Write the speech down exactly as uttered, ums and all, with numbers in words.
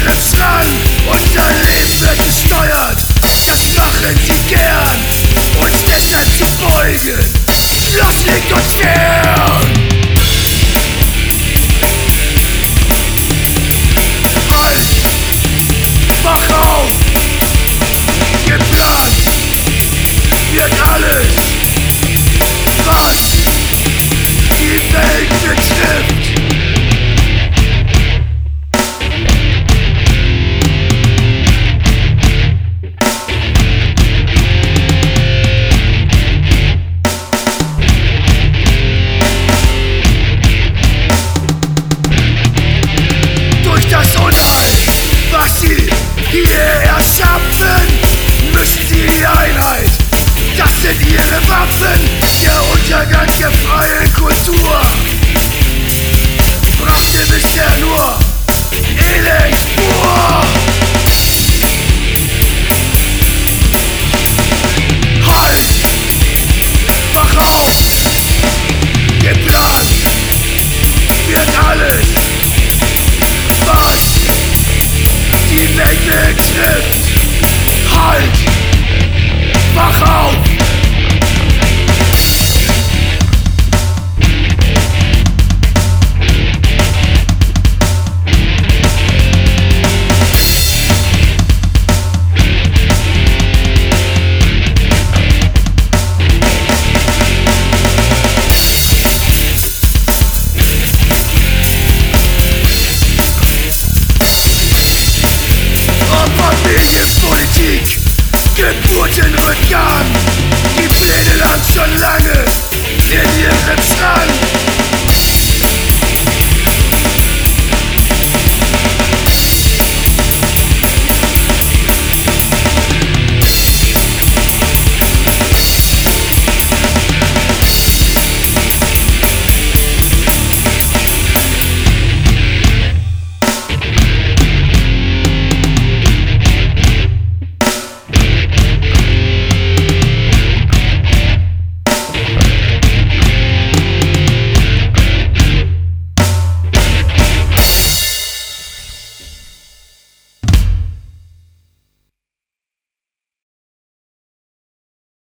Lebensrang unser Leben wird gesteuert. Das machen sie gern, uns deshalb zu beugen. Los, liegt uns fern. Halt, wach auf, geplant wird alles, was die Welt betrifft. Was sie hier erschaffen, müssen sie die Einheit. Das sind ihre Waffen, der Untergang der freien Kultur brachte bisher nur Elend pur. Halt! Wach auf! Geplant wird alles, was die Welt betrifft. Halt! Wach auf! Familienpolitik, Geburtenrückgang, die Pläne lang schon lange in ihrem Schrank.